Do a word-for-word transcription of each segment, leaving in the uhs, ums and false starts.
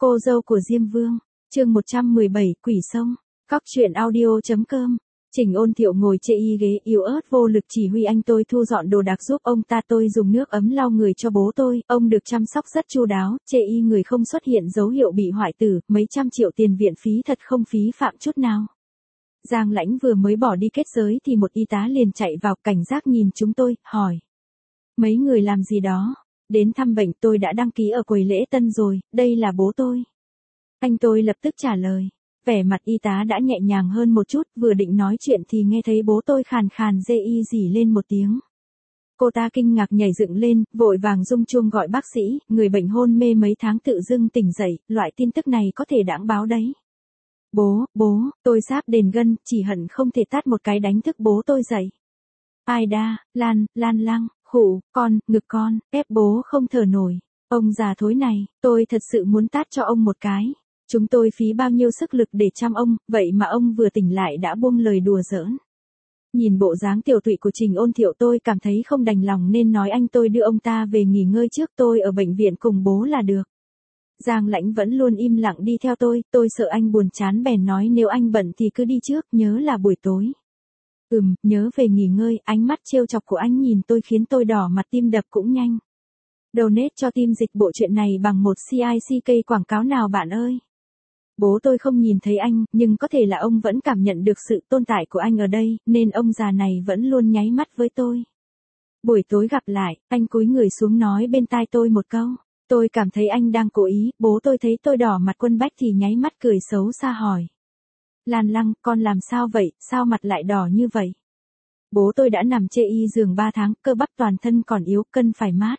Cô dâu của Diêm Vương, chương một trăm mười bảy, Quỷ Sông, Cóc truyện audio.com. Trình Ôn Thiệu ngồi chê y ghế yếu ớt vô lực chỉ huy anh tôi thu dọn đồ đạc giúp ông ta. Tôi dùng nước ấm lau người cho bố tôi, ông được chăm sóc rất chu đáo, chê y người không xuất hiện dấu hiệu bị hoại tử, mấy trăm triệu tiền viện phí thật không phí phạm chút nào. Giang Lãnh vừa mới bỏ đi kết giới thì một y tá liền chạy vào, cảnh giác nhìn chúng tôi, hỏi. Mấy người làm gì đó? Đến thăm bệnh, tôi đã đăng ký ở quầy lễ tân rồi, đây là bố tôi. Anh tôi lập tức trả lời. Vẻ mặt y tá đã nhẹ nhàng hơn một chút, vừa định nói chuyện thì nghe thấy bố tôi khàn khàn rê y rỉ lên một tiếng. Cô ta kinh ngạc nhảy dựng lên, vội vàng rung chuông gọi bác sĩ, người bệnh hôn mê mấy tháng tự dưng tỉnh dậy, loại tin tức này có thể đãng báo đấy. Bố, bố, tôi sắp đền gân, chỉ hận không thể tát một cái đánh thức bố tôi dậy. Ai đa, Lan, Lan Lăng, khụ, con, ngực con, ép bố không thở nổi. Ông già thối này, tôi thật sự muốn tát cho ông một cái. Chúng tôi phí bao nhiêu sức lực để chăm ông, vậy mà ông vừa tỉnh lại đã buông lời đùa giỡn. Nhìn bộ dáng tiểu tụy của Trình Ôn Thiệu tôi cảm thấy không đành lòng nên nói anh tôi đưa ông ta về nghỉ ngơi trước, tôi ở bệnh viện cùng bố là được. Giang Lãnh vẫn luôn im lặng đi theo tôi, tôi sợ anh buồn chán bèn nói nếu anh bận thì cứ đi trước, nhớ là buổi tối. Ừm, nhớ về nghỉ ngơi, ánh mắt trêu chọc của anh nhìn tôi khiến tôi đỏ mặt, tim đập cũng nhanh. Donate cho team dịch bộ truyện này bằng một xê i xê ca quảng cáo nào bạn ơi. Bố tôi không nhìn thấy anh, nhưng có thể là ông vẫn cảm nhận được sự tồn tại của anh ở đây, nên ông già này vẫn luôn nháy mắt với tôi. Buổi tối gặp lại, anh cúi người xuống nói bên tai tôi một câu. Tôi cảm thấy anh đang cố ý, bố tôi thấy tôi đỏ mặt quân bách thì nháy mắt cười xấu xa hỏi. Lan Lăng, con làm sao vậy, sao mặt lại đỏ như vậy? Bố tôi đã nằm chê y giường ba tháng, cơ bắp toàn thân còn yếu, cân phải mát.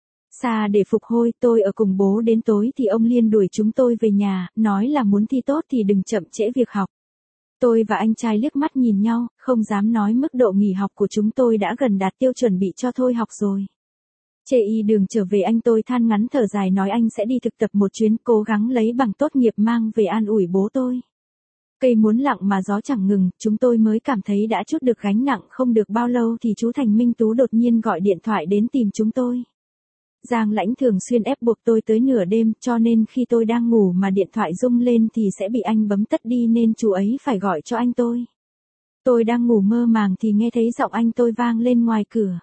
Xa để phục hồi, tôi ở cùng bố đến tối thì ông Liên đuổi chúng tôi về nhà, nói là muốn thi tốt thì đừng chậm trễ việc học. Tôi và anh trai liếc mắt nhìn nhau, không dám nói mức độ nghỉ học của chúng tôi đã gần đạt tiêu chuẩn bị cho thôi học rồi. Chê y đường trở về anh tôi than ngắn thở dài nói anh sẽ đi thực tập một chuyến, cố gắng lấy bằng tốt nghiệp mang về an ủi bố tôi. Cây muốn lặng mà gió chẳng ngừng, chúng tôi mới cảm thấy đã trút được gánh nặng. Không được bao lâu thì chú Thành Minh Tú đột nhiên gọi điện thoại đến tìm chúng tôi. Giang Lãnh thường xuyên ép buộc tôi tới nửa đêm, cho nên khi tôi đang ngủ mà điện thoại rung lên thì sẽ bị anh bấm tắt đi nên chú ấy phải gọi cho anh tôi. Tôi đang ngủ mơ màng thì nghe thấy giọng anh tôi vang lên ngoài cửa.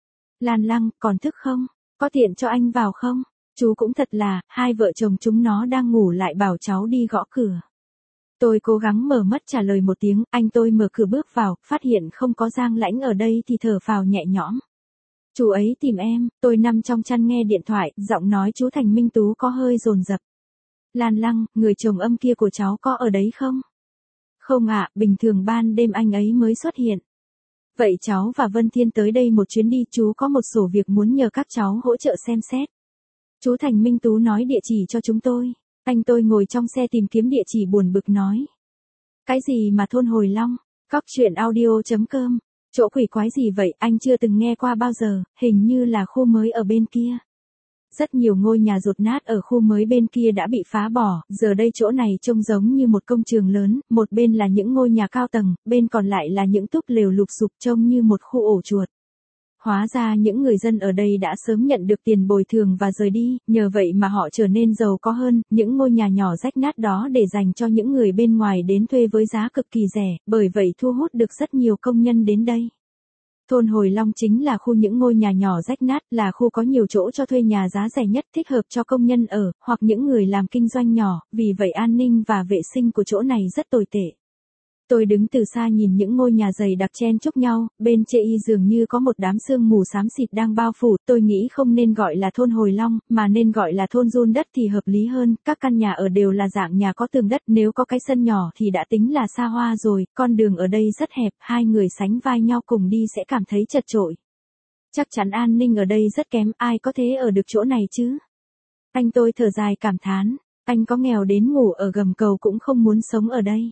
Lan Lăng, còn thức không? Có tiện cho anh vào không? Chú cũng thật là, hai vợ chồng chúng nó đang ngủ lại bảo cháu đi gõ cửa. Tôi cố gắng mở mắt trả lời một tiếng, anh tôi mở cửa bước vào, phát hiện không có Giang Lãnh ở đây thì thở phào nhẹ nhõm. Chú ấy tìm em, tôi nằm trong chăn nghe điện thoại, giọng nói chú Thành Minh Tú có hơi dồn dập. Lan Lăng, người chồng âm kia của cháu có ở đấy không? Không ạ, bình thường ban đêm anh ấy mới xuất hiện. Vậy cháu và Vân Thiên tới đây một chuyến đi, chú có một số việc muốn nhờ các cháu hỗ trợ xem xét. Chú Thành Minh Tú nói địa chỉ cho chúng tôi. Anh tôi ngồi trong xe tìm kiếm địa chỉ buồn bực nói. Cái gì mà thôn Hồi Long? Cóc truyện audio.com. Chỗ quỷ quái gì vậy, anh chưa từng nghe qua bao giờ, hình như là khu mới ở bên kia. Rất nhiều ngôi nhà dột nát ở khu mới bên kia đã bị phá bỏ, giờ đây chỗ này trông giống như một công trường lớn, một bên là những ngôi nhà cao tầng, bên còn lại là những túp lều lụp xụp trông như một khu ổ chuột. Hóa ra những người dân ở đây đã sớm nhận được tiền bồi thường và rời đi, nhờ vậy mà họ trở nên giàu có hơn, những ngôi nhà nhỏ rách nát đó để dành cho những người bên ngoài đến thuê với giá cực kỳ rẻ, bởi vậy thu hút được rất nhiều công nhân đến đây. Thôn Hồi Long chính là khu những ngôi nhà nhỏ rách nát, là khu có nhiều chỗ cho thuê nhà giá rẻ nhất, thích hợp cho công nhân ở, hoặc những người làm kinh doanh nhỏ, vì vậy an ninh và vệ sinh của chỗ này rất tồi tệ. Tôi đứng từ xa nhìn những ngôi nhà dày đặc chen chúc nhau, bên chê y dường như có một đám sương mù xám xịt đang bao phủ, tôi nghĩ không nên gọi là thôn Hồi Long, mà nên gọi là thôn giun đất thì hợp lý hơn, các căn nhà ở đều là dạng nhà có tường đất, nếu có cái sân nhỏ thì đã tính là xa hoa rồi, con đường ở đây rất hẹp, hai người sánh vai nhau cùng đi sẽ cảm thấy chật chội. Chắc chắn an ninh ở đây rất kém, ai có thể ở được chỗ này chứ? Anh tôi thở dài cảm thán, anh có nghèo đến ngủ ở gầm cầu cũng không muốn sống ở đây.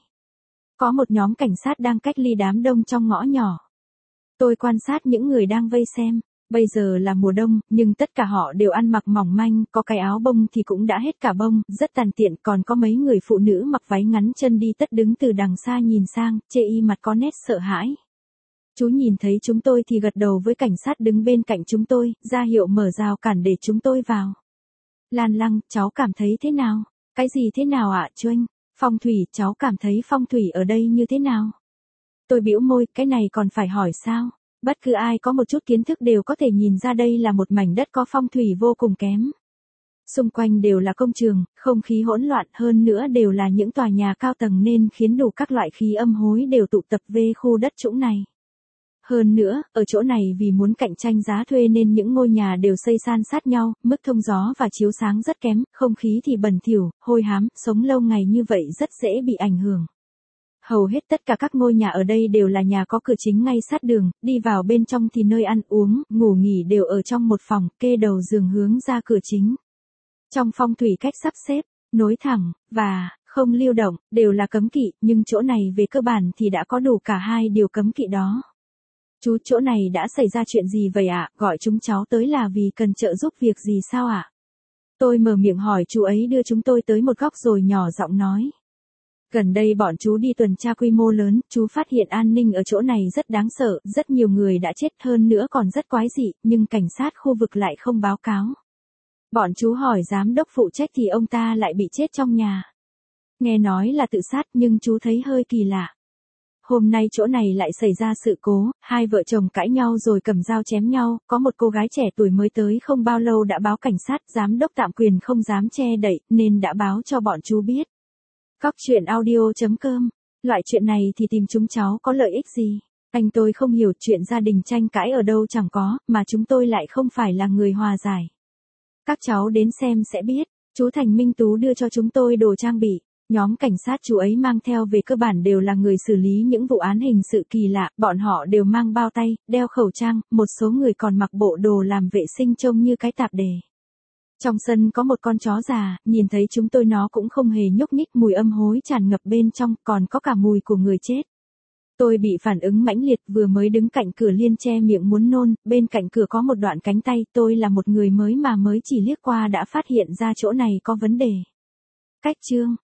Có một nhóm cảnh sát đang cách ly đám đông trong ngõ nhỏ. Tôi quan sát những người đang vây xem, bây giờ là mùa đông, nhưng tất cả họ đều ăn mặc mỏng manh, có cái áo bông thì cũng đã hết cả bông, rất tàn tiện, còn có mấy người phụ nữ mặc váy ngắn chân đi tất đứng từ đằng xa nhìn sang, chê y mặt có nét sợ hãi. Chú nhìn thấy chúng tôi thì gật đầu với cảnh sát đứng bên cạnh chúng tôi, ra hiệu mở rào cản để chúng tôi vào. Lan Lăng, cháu cảm thấy thế nào? Cái gì thế nào ạ, Chuanh? Phong thủy, cháu cảm thấy phong thủy ở đây như thế nào? Tôi bĩu môi, cái này còn phải hỏi sao? Bất cứ ai có một chút kiến thức đều có thể nhìn ra đây là một mảnh đất có phong thủy vô cùng kém. Xung quanh đều là công trường, không khí hỗn loạn, hơn nữa đều là những tòa nhà cao tầng nên khiến đủ các loại khí âm hối đều tụ tập về khu đất trũng này. Hơn nữa, ở chỗ này vì muốn cạnh tranh giá thuê nên những ngôi nhà đều xây san sát nhau, mức thông gió và chiếu sáng rất kém, không khí thì bẩn thỉu, hôi hám, sống lâu ngày như vậy rất dễ bị ảnh hưởng. Hầu hết tất cả các ngôi nhà ở đây đều là nhà có cửa chính ngay sát đường, đi vào bên trong thì nơi ăn uống, ngủ nghỉ đều ở trong một phòng, kê đầu giường hướng ra cửa chính. Trong phong thủy cách sắp xếp, nối thẳng, và không lưu động, đều là cấm kỵ, nhưng chỗ này về cơ bản thì đã có đủ cả hai điều cấm kỵ đó. Chú, chỗ này đã xảy ra chuyện gì vậy ạ? Gọi chúng cháu tới là vì cần trợ giúp việc gì sao ạ? Tôi mở miệng hỏi chú ấy đưa chúng tôi tới một góc rồi nhỏ giọng nói. Gần đây bọn chú đi tuần tra quy mô lớn, chú phát hiện an ninh ở chỗ này rất đáng sợ, rất nhiều người đã chết hơn nữa còn rất quái dị, nhưng cảnh sát khu vực lại không báo cáo. Bọn chú hỏi giám đốc phụ trách thì ông ta lại bị chết trong nhà. Nghe nói là tự sát nhưng chú thấy hơi kỳ lạ. Hôm nay chỗ này lại xảy ra sự cố, hai vợ chồng cãi nhau rồi cầm dao chém nhau, có một cô gái trẻ tuổi mới tới không bao lâu đã báo cảnh sát, giám đốc tạm quyền không dám che đậy, nên đã báo cho bọn chú biết. Cóc truyện audio chấm com, loại chuyện này thì tìm chúng cháu có lợi ích gì? Anh tôi không hiểu chuyện gia đình tranh cãi ở đâu chẳng có, mà chúng tôi lại không phải là người hòa giải. Các cháu đến xem sẽ biết, chú Thành Minh Tú đưa cho chúng tôi đồ trang bị. Nhóm cảnh sát chú ấy mang theo về cơ bản đều là người xử lý những vụ án hình sự kỳ lạ, bọn họ đều mang bao tay, đeo khẩu trang, một số người còn mặc bộ đồ làm vệ sinh trông như cái tạp dề. Trong sân có một con chó già, nhìn thấy chúng tôi nó cũng không hề nhúc nhích, mùi âm hối tràn ngập bên trong, còn có cả mùi của người chết. Tôi bị phản ứng mãnh liệt, vừa mới đứng cạnh cửa liền che miệng muốn nôn, bên cạnh cửa có một đoạn cánh tay, tôi là một người mới mà mới chỉ liếc qua đã phát hiện ra chỗ này có vấn đề. Cách chương